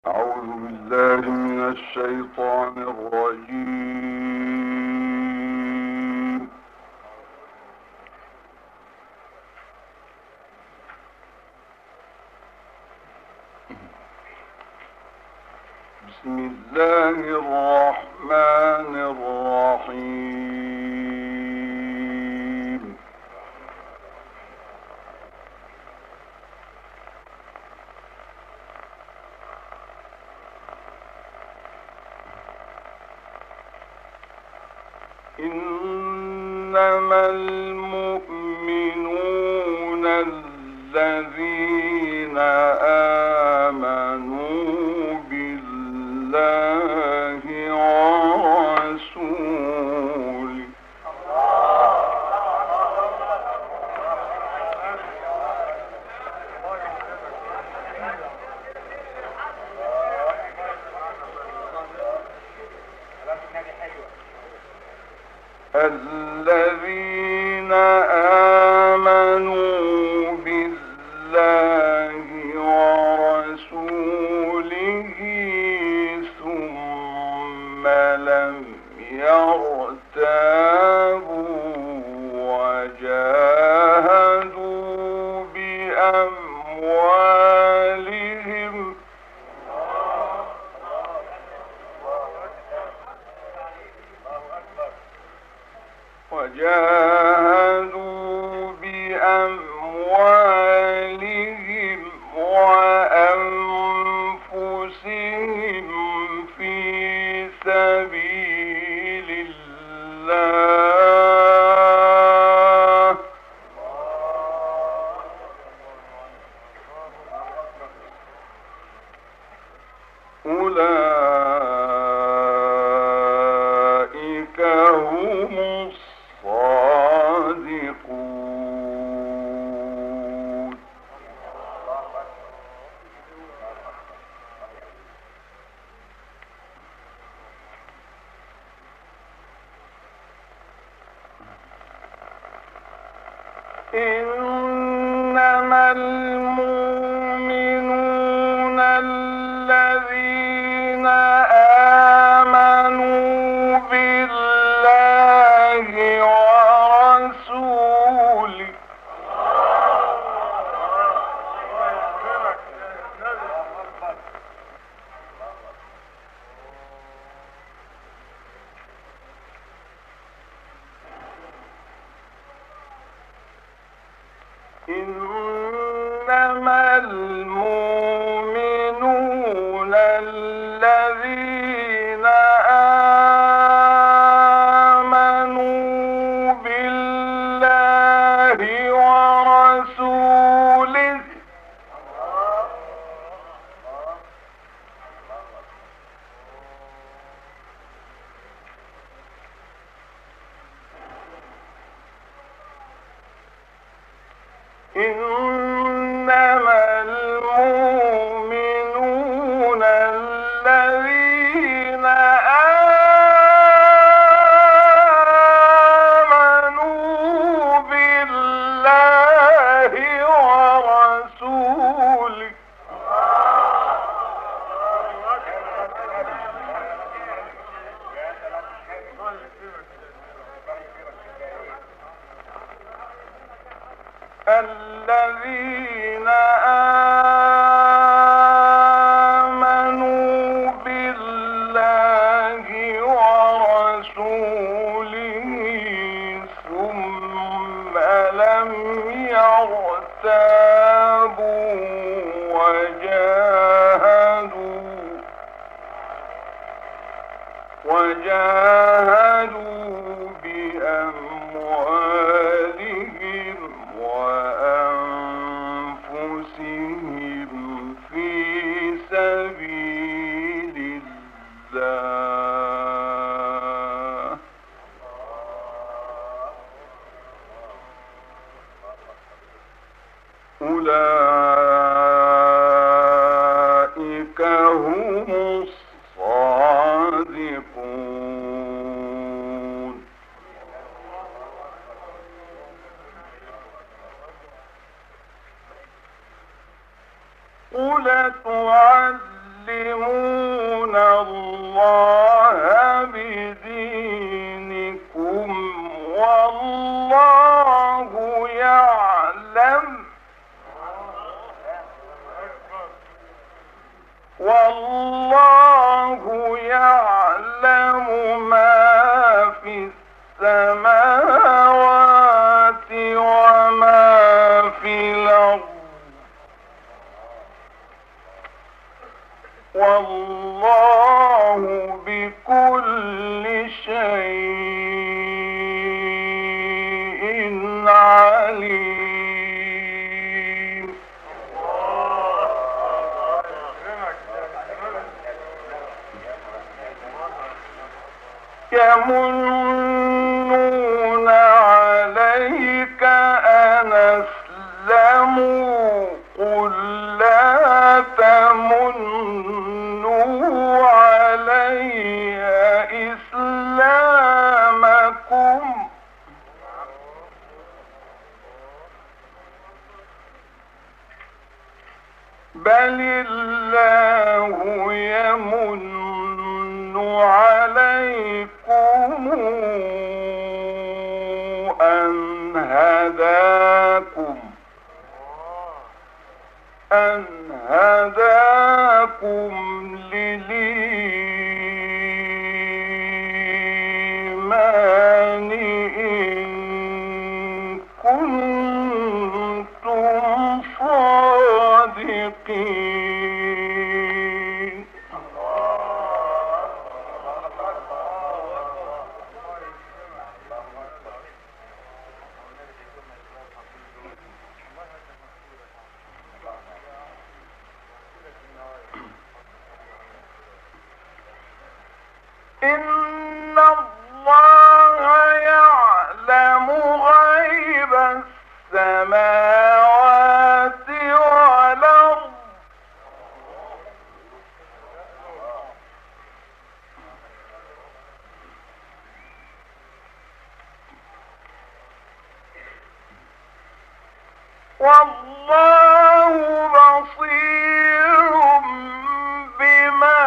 أعوذ بالله من الشيطان الرجيم. بسم الله الرحمن الرحيم. إنما المؤمنون الذين آمنوا بالله ورسوله الذين آمنوا بالله ورسوله ثم لم يرتابوا وجاهدوا بأموالهم وأنفسهم في سبيل الله أولئك هم الصادقون. إنما المؤمنون الذين آمنوا بالله ورسوله إنما المؤمنون الذين آمنوا بالله ورسوله إنما المؤمنون الذين آمنوا بالله ورسوله الذين آمنوا بالله ورسوله ثم لم يرتابوا وجاهدوا بأموالهم وأنفسهم في سبيل الله أولئك هم الصادقون. قل تعلمون والله يعلم ما في السماوات وما في الأرض والله بكل شيء عليم. يمنون عليك أن أسلموا قل لا تمنوا علي إسلامكم بل الله يمن عليكم أن هداكم للإيمان إن كنتم صادقين. إن الله يعلم غيب السماوات والأرض والله بصير بما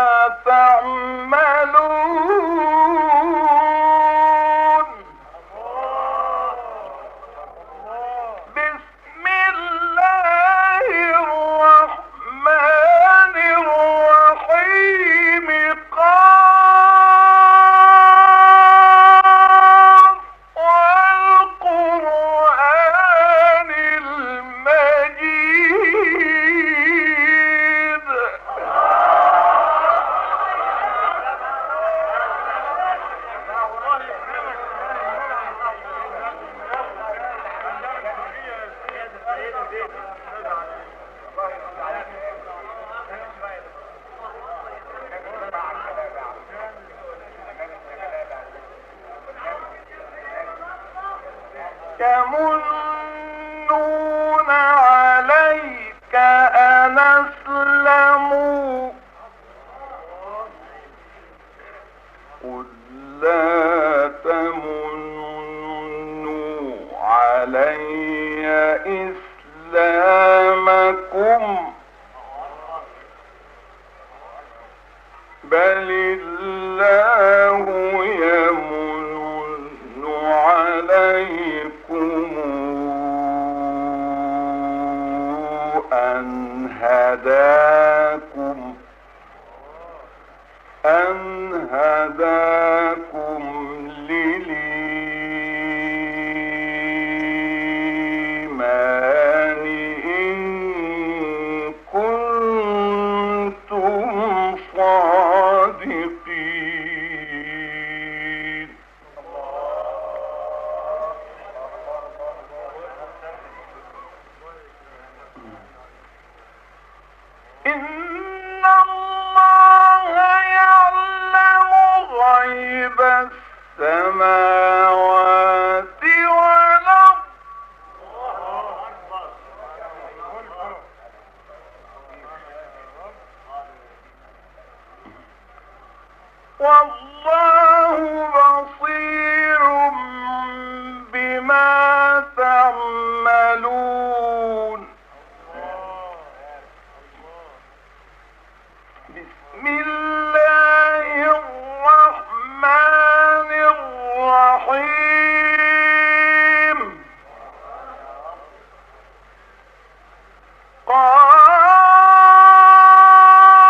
تعملون. بسم الله الرحمن الرحيم قاف والقرآن المجيد. يمنون عليك أن أسلموا قل لا تمنوا علي إسلامكم بل الله يمن عليكم أن هداكم للإيمان إن كنتم صادقين. إن الله يعلم غيب السماوات والأرض والله بصير بما تعملون. بسم الله الرحمن الرحيم قاف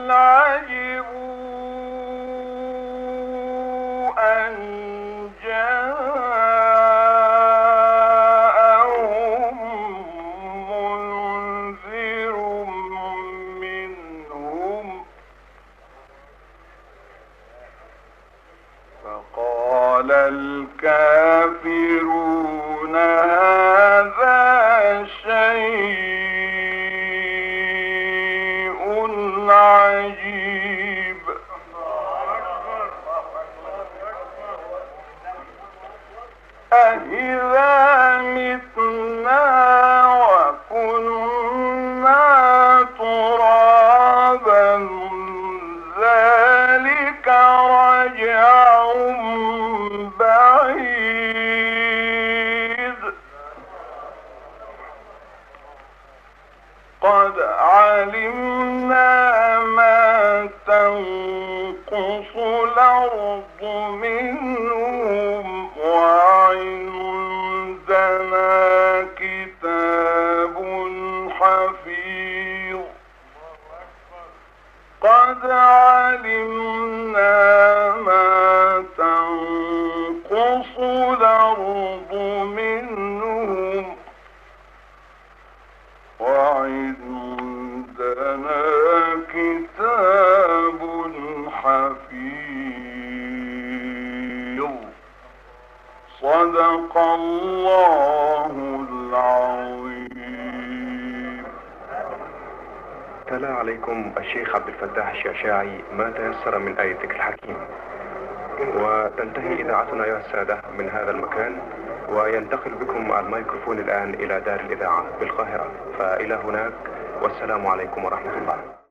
عجبوا أن جاءهم منذر منهم فقال الكافرون هذا شيء عجيب أإذا متنا وكنا ترابا ذلك رجع بعيد قد علمنا ما تنقص الأرض منهم وعندنا كتاب حفيظ قد علمنا ما تنقص الأرض منهم وعندنا كتاب حفيظ صدق الله العظيم. تلا عليكم الشيخ عبد الفتاح الشعشاعي ما تيسر من آية الذكر الحكيم. وتنتهي إذاعتنا أيها السادة من هذا المكان، وينتقل بكم الميكروفون الآن إلى دار الإذاعة بالقاهرة، فإلى هناك والسلام عليكم ورحمة الله.